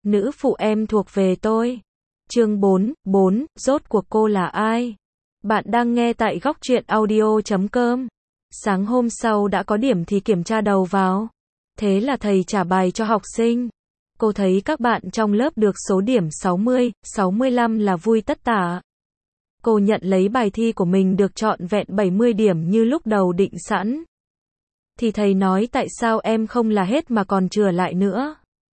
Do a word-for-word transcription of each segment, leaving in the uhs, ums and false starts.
Nữ phụ em thuộc về tôi. Chương bốn, bốn, rốt cuộc cô là ai? Bạn đang nghe tại góc truyện audio chấm com. Sáng hôm sau đã có điểm thì kiểm tra đầu vào. Thế là thầy trả bài cho học sinh. Cô thấy các bạn trong lớp được số điểm sáu mươi, sáu mươi lăm là vui tất tả. Cô nhận lấy bài thi của mình được trọn vẹn bảy mươi điểm như lúc đầu định sẵn. Thì thầy nói tại sao em không là hết mà còn chừa lại nữa?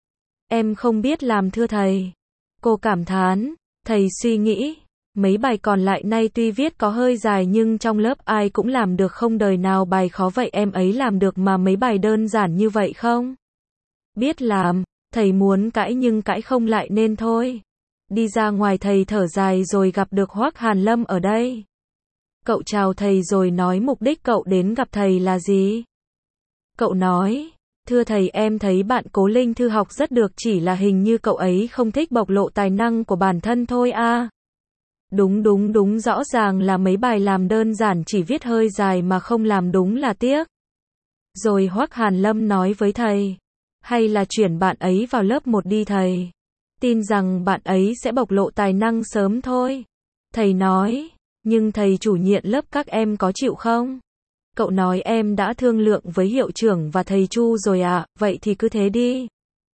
Em không biết làm thưa thầy. Cô cảm thán. Thầy suy nghĩ. Mấy bài còn lại nay tuy viết có hơi dài nhưng trong lớp ai cũng làm được, không đời nào bài khó vậy em ấy làm được mà mấy bài đơn giản như vậy không? Biết làm. Thầy muốn cãi nhưng cãi không lại nên thôi. Đi ra ngoài thầy thở dài rồi gặp được Hoắc Hàn Lâm ở đây. Cậu chào thầy rồi nói mục đích cậu đến gặp thầy là gì? Cậu nói, thưa thầy em thấy bạn Cố Linh Thư học rất được, chỉ là hình như cậu ấy không thích bộc lộ tài năng của bản thân thôi à. Đúng đúng đúng, rõ ràng là mấy bài làm đơn giản chỉ viết hơi dài mà không làm đúng là tiếc. Rồi Hoắc Hàn Lâm nói với thầy, hay là chuyển bạn ấy vào lớp một đi thầy. Tin rằng bạn ấy sẽ bộc lộ tài năng sớm thôi. Thầy nói, nhưng thầy chủ nhiệm lớp các em có chịu không? Cậu nói em đã thương lượng với hiệu trưởng và thầy Chu rồi à, vậy thì cứ thế đi.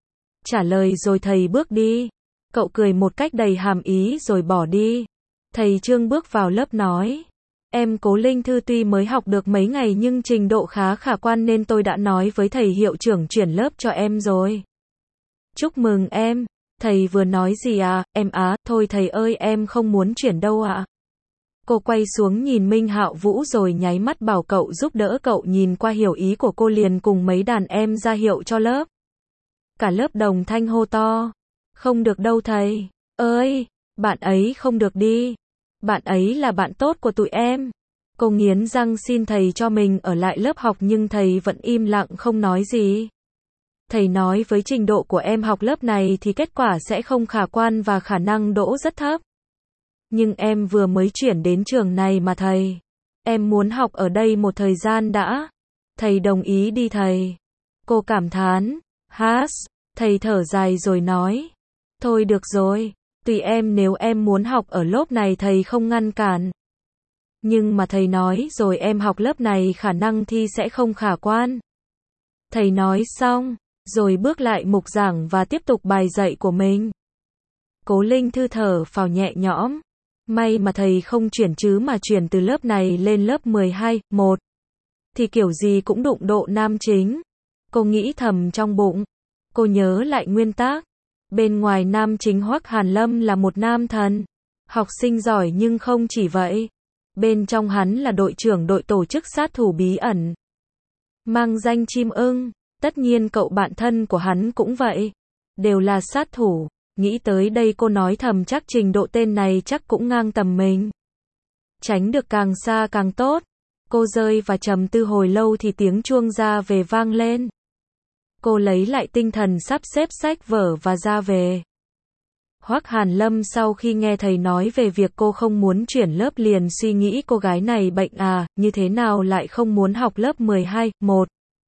Trả lời rồi thầy bước đi. Cậu cười một cách đầy hàm ý rồi bỏ đi. Thầy Trương bước vào lớp nói, em Cố Linh Thư tuy mới học được mấy ngày nhưng trình độ khá khả quan nên tôi đã nói với thầy hiệu trưởng chuyển lớp cho em rồi. Chúc mừng em. Thầy vừa nói gì à, em á, thôi thầy ơi em không muốn chuyển đâu ạ. À. Cô quay xuống nhìn Minh Hạo Vũ rồi nháy mắt bảo cậu giúp đỡ, cậu nhìn qua hiểu ý của cô liền cùng mấy đàn em ra hiệu cho lớp. Cả lớp đồng thanh hô to. Không được đâu thầy. Ơi, bạn ấy không được đi. Bạn ấy là bạn tốt của tụi em. Cô nghiến răng xin thầy cho mình ở lại lớp học nhưng thầy vẫn im lặng không nói gì. Thầy nói với trình độ của em học lớp này thì kết quả sẽ không khả quan và khả năng đỗ rất thấp. Nhưng em vừa mới chuyển đến trường này mà thầy. Em muốn học ở đây một thời gian đã. Thầy đồng ý đi thầy. Cô cảm thán. Has. Thầy thở dài rồi nói. Thôi được rồi. Tùy em, nếu em muốn học ở lớp này thầy không ngăn cản. Nhưng mà thầy nói rồi em học lớp này khả năng thi sẽ không khả quan. Thầy nói xong, rồi bước lại mục giảng và tiếp tục bài dạy của mình. Cố Linh Thư thở phào nhẹ nhõm. May mà thầy không chuyển chứ mà chuyển từ lớp này lên lớp mười hai, một. Thì kiểu gì cũng đụng độ nam chính. Cô nghĩ thầm trong bụng. Cô nhớ lại nguyên tắc. Bên ngoài nam chính Hoắc Hàn Lâm là một nam thần. Học sinh giỏi nhưng không chỉ vậy. Bên trong hắn là đội trưởng đội tổ chức sát thủ bí ẩn. Mang danh chim ưng. Tất nhiên cậu bạn thân của hắn cũng vậy. Đều là sát thủ. Nghĩ tới đây cô nói thầm chắc trình độ tên này chắc cũng ngang tầm mình. Tránh được càng xa càng tốt. Cô rơi và trầm tư hồi lâu thì tiếng chuông ra về vang lên. Cô lấy lại tinh thần sắp xếp sách vở và ra về. Hoắc Hàn Lâm sau khi nghe thầy nói về việc cô không muốn chuyển lớp liền suy nghĩ cô gái này bệnh à, như thế nào lại không muốn học lớp mười hai, một.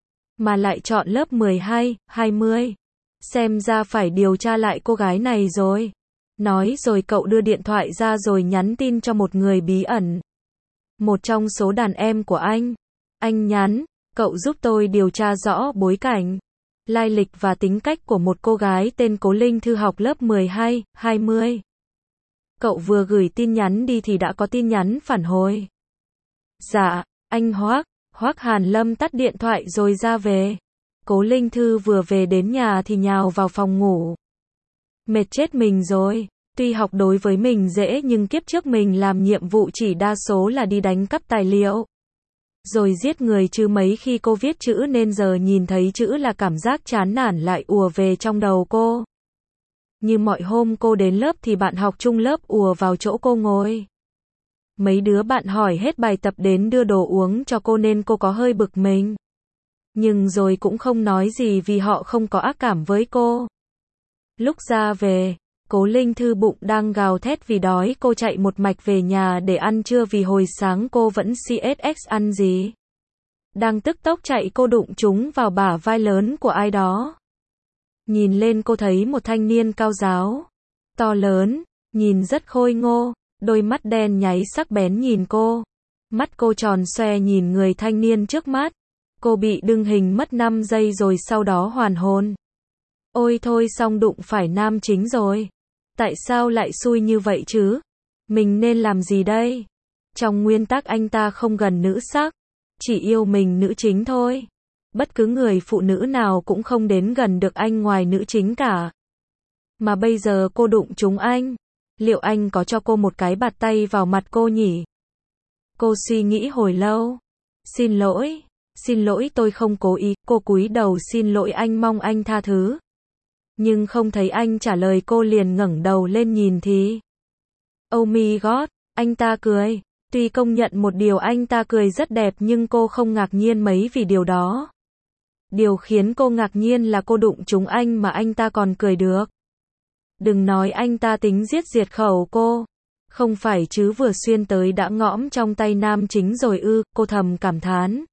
Mà lại chọn lớp mười hai, hai mươi. Xem ra phải điều tra lại cô gái này rồi. Nói rồi cậu đưa điện thoại ra rồi nhắn tin cho một người bí ẩn. Một trong số đàn em của anh. Anh nhắn, cậu giúp tôi điều tra rõ bối cảnh, lai lịch và tính cách của một cô gái tên Cố Linh Thư học lớp mười hai, hai mươi. Cậu vừa gửi tin nhắn đi thì đã có tin nhắn phản hồi. Dạ, anh Hoắc. Hoắc Hàn Lâm tắt điện thoại rồi ra về. Cố Linh Thư vừa về đến nhà thì nhào vào phòng ngủ. Mệt chết mình rồi. Tuy học đối với mình dễ nhưng kiếp trước mình làm nhiệm vụ chỉ đa số là đi đánh cắp tài liệu. Rồi giết người chứ mấy khi cô viết chữ nên giờ nhìn thấy chữ là cảm giác chán nản lại ùa về trong đầu cô. Như mọi hôm cô đến lớp thì bạn học chung lớp ùa vào chỗ cô ngồi. Mấy đứa bạn hỏi hết bài tập đến đưa đồ uống cho cô nên cô có hơi bực mình. Nhưng rồi cũng không nói gì vì họ không có ác cảm với cô. Lúc ra về, Cố Linh Thư bụng đang gào thét vì đói, cô chạy một mạch về nhà để ăn trưa vì hồi sáng cô vẫn xê ét ích ăn gì. Đang tức tốc chạy cô đụng trúng vào bả vai lớn của ai đó. Nhìn lên cô thấy một thanh niên cao ráo, to lớn, nhìn rất khôi ngô, đôi mắt đen nháy sắc bén nhìn cô. Mắt cô tròn xoe nhìn người thanh niên trước mắt. Cô bị đưng hình mất năm giây rồi sau đó hoàn hồn. Ôi thôi xong đụng phải nam chính rồi. Tại sao lại xui như vậy chứ? Mình nên làm gì đây? Trong nguyên tắc anh ta không gần nữ sắc, chỉ yêu mình nữ chính thôi. Bất cứ người phụ nữ nào cũng không đến gần được anh ngoài nữ chính cả. Mà bây giờ cô đụng trúng anh. Liệu anh có cho cô một cái bạt tay vào mặt cô nhỉ? Cô suy nghĩ hồi lâu. Xin lỗi, xin lỗi tôi không cố ý. Cô cúi đầu xin lỗi anh mong anh tha thứ. Nhưng không thấy anh trả lời cô liền ngẩng đầu lên nhìn thì. Oh my god, anh ta cười. Tuy công nhận một điều anh ta cười rất đẹp nhưng cô không ngạc nhiên mấy vì điều đó. Điều khiến cô ngạc nhiên là cô đụng trúng anh mà anh ta còn cười được. Đừng nói anh ta tính giết diệt khẩu cô. Không phải chứ vừa xuyên tới đã ngõm trong tay nam chính rồi ư, cô thầm cảm thán.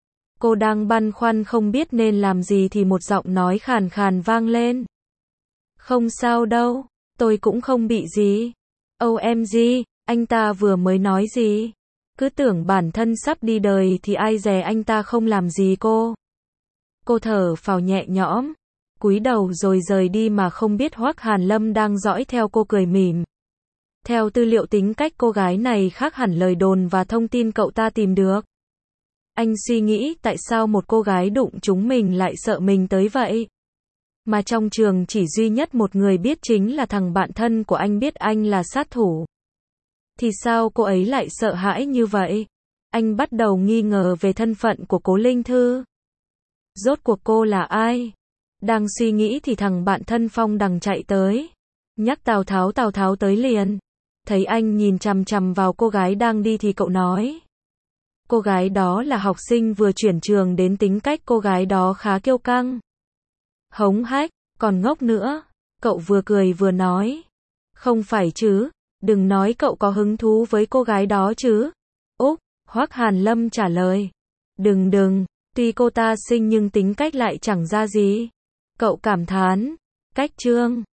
Cô đang băn khoăn không biết nên làm gì thì một giọng nói khàn khàn vang lên. Không sao đâu, tôi cũng không bị gì. ô em giê, anh ta vừa mới nói gì? Cứ tưởng bản thân sắp đi đời thì ai dè anh ta không làm gì cô. Cô thở phào nhẹ nhõm, cúi đầu rồi rời đi mà không biết Hoắc Hàn Lâm đang dõi theo cô cười mỉm. Theo tư liệu tính cách cô gái này khác hẳn lời đồn và thông tin cậu ta tìm được. Anh suy nghĩ tại sao một cô gái đụng chúng mình lại sợ mình tới vậy. Mà trong trường chỉ duy nhất một người biết chính là thằng bạn thân của anh biết anh là sát thủ. Thì sao cô ấy lại sợ hãi như vậy? Anh bắt đầu nghi ngờ về thân phận của Cố Linh Thư. Rốt cuộc cô là ai? Đang suy nghĩ thì thằng bạn thân Phong Đằng chạy tới. Nhắc Tào Tháo Tào Tháo tới liền. Thấy anh nhìn chằm chằm vào cô gái đang đi thì cậu nói. Cô gái đó là học sinh vừa chuyển trường đến tính cách cô gái đó khá kiêu căng. Hống hách, còn ngốc nữa. Cậu vừa cười vừa nói. Không phải chứ, đừng nói cậu có hứng thú với cô gái đó chứ. Úc, Hoắc Hàn Lâm trả lời. Đừng đừng, tuy cô ta xinh nhưng tính cách lại chẳng ra gì. Cậu cảm thán. Cách trương.